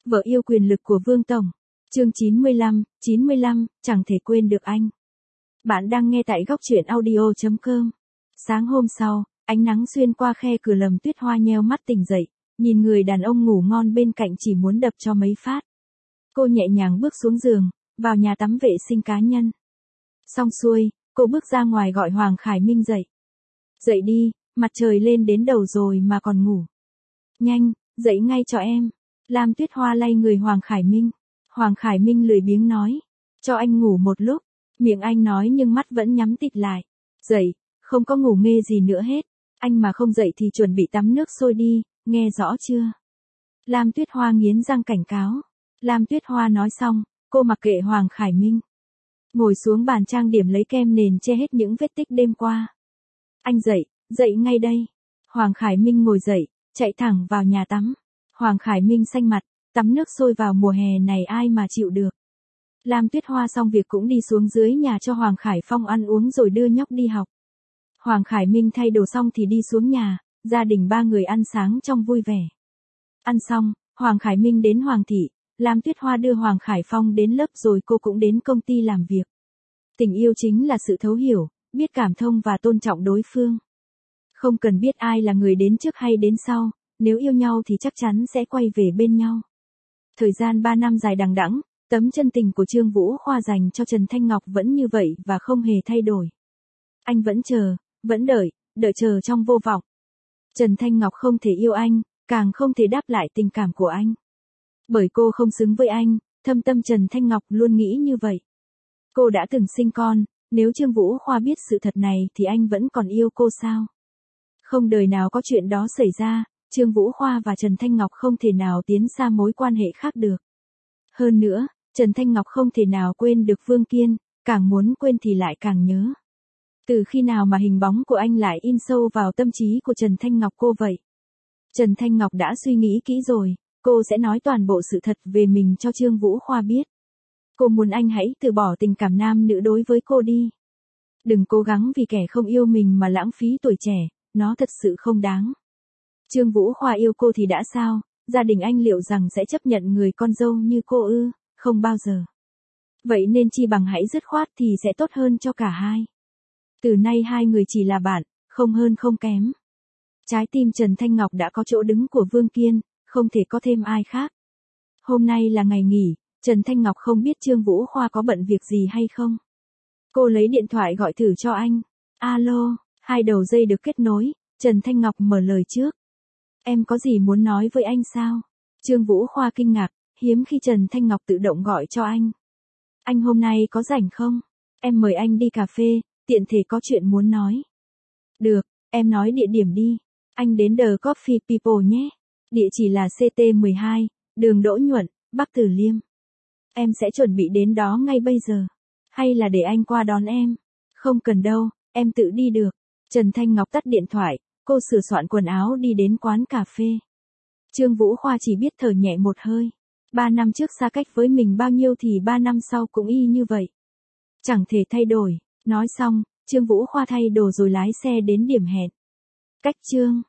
Vợ yêu quyền lực của Vương Tổng. Chương 95, chẳng thể quên được anh. Bạn đang nghe tại góc truyện audio.com. Sáng hôm sau, ánh nắng xuyên qua khe cửa Lâm Tuyết Hoa nheo mắt tỉnh dậy, nhìn người đàn ông ngủ ngon bên cạnh chỉ muốn đập cho mấy phát. Cô nhẹ nhàng bước xuống giường, vào nhà tắm vệ sinh cá nhân. Xong xuôi, cô bước ra ngoài gọi Hoàng Khải Minh dậy. Dậy đi, mặt trời lên đến đầu rồi mà còn ngủ. Nhanh, dậy ngay cho em. Lam Tuyết Hoa lay người Hoàng Khải Minh. Hoàng Khải Minh lười biếng nói. Cho anh ngủ một lúc. Miệng anh nói nhưng mắt vẫn nhắm tịt lại. Dậy, không có ngủ nghê gì nữa hết. Anh mà không dậy thì chuẩn bị tắm nước sôi đi, nghe rõ chưa? Lam Tuyết Hoa nghiến răng cảnh cáo. Lam Tuyết Hoa nói xong, cô mặc kệ Hoàng Khải Minh. Ngồi xuống bàn trang điểm lấy kem nền che hết những vết tích đêm qua. Anh dậy, dậy ngay đây. Hoàng Khải Minh ngồi dậy, chạy thẳng vào nhà tắm. Hoàng Khải Minh xanh mặt, tắm nước sôi vào mùa hè này ai mà chịu được. Lam Tuyết Hoa xong việc cũng đi xuống dưới nhà cho Hoàng Khải Phong ăn uống rồi đưa nhóc đi học. Hoàng Khải Minh thay đồ xong thì đi xuống nhà, gia đình ba người ăn sáng trong vui vẻ. Ăn xong, Hoàng Khải Minh đến Hoàng thị, Lam Tuyết Hoa đưa Hoàng Khải Phong đến lớp rồi cô cũng đến công ty làm việc. Tình yêu chính là sự thấu hiểu, biết cảm thông và tôn trọng đối phương. Không cần biết ai là người đến trước hay đến sau, nếu yêu nhau thì chắc chắn sẽ quay về bên nhau. Thời gian 3 năm dài đằng đẵng, tấm chân tình của Trương Vũ Khoa dành cho Trần Thanh Ngọc vẫn như vậy và không hề thay đổi. Anh vẫn chờ, vẫn đợi chờ trong vô vọng. Trần Thanh Ngọc không thể yêu anh, càng không thể đáp lại tình cảm của anh. Bởi cô không xứng với anh, thâm tâm Trần Thanh Ngọc luôn nghĩ như vậy. Cô đã từng sinh con, nếu Trương Vũ Khoa biết sự thật này thì anh vẫn còn yêu cô sao? Không đời nào có chuyện đó xảy ra, Trương Vũ Khoa và Trần Thanh Ngọc không thể nào tiến xa mối quan hệ khác được. Hơn nữa, Trần Thanh Ngọc không thể nào quên được Vương Kiên, càng muốn quên thì lại càng nhớ. Từ khi nào mà hình bóng của anh lại in sâu vào tâm trí của Trần Thanh Ngọc cô vậy? Trần Thanh Ngọc đã suy nghĩ kỹ rồi, cô sẽ nói toàn bộ sự thật về mình cho Trương Vũ Khoa biết. Cô muốn anh hãy từ bỏ tình cảm nam nữ đối với cô đi. Đừng cố gắng vì kẻ không yêu mình mà lãng phí tuổi trẻ, nó thật sự không đáng. Trương Vũ Khoa yêu cô thì đã sao, gia đình anh liệu rằng sẽ chấp nhận người con dâu như cô ư? Không bao giờ. Vậy nên chi bằng hãy dứt khoát thì sẽ tốt hơn cho cả hai. Từ nay hai người chỉ là bạn, không hơn không kém. Trái tim Trần Thanh Ngọc đã có chỗ đứng của Vương Kiên, không thể có thêm ai khác. Hôm nay là ngày nghỉ, Trần Thanh Ngọc không biết Trương Vũ Khoa có bận việc gì hay không. Cô lấy điện thoại gọi thử cho anh. Alo, hai đầu dây được kết nối, Trần Thanh Ngọc mở lời trước. Em có gì muốn nói với anh sao? Trương Vũ Khoa kinh ngạc, hiếm khi Trần Thanh Ngọc tự động gọi cho anh. Anh hôm nay có rảnh không? Em mời anh đi cà phê, tiện thể có chuyện muốn nói. Được, em nói địa điểm đi. Anh đến The Coffee People nhé. Địa chỉ là CT12, đường Đỗ Nhuận, Bắc Từ Liêm. Em sẽ chuẩn bị đến đó ngay bây giờ. Hay là để anh qua đón em? Không cần đâu, em tự đi được. Trần Thanh Ngọc tắt điện thoại, cô sửa soạn quần áo đi đến quán cà phê. Trương Vũ Khoa chỉ biết thở nhẹ một hơi. 3 năm trước xa cách với mình bao nhiêu thì 3 năm sau cũng y như vậy. Chẳng thể thay đổi. Nói xong, Trương Vũ Khoa thay đồ rồi lái xe đến điểm hẹn. Cách Trương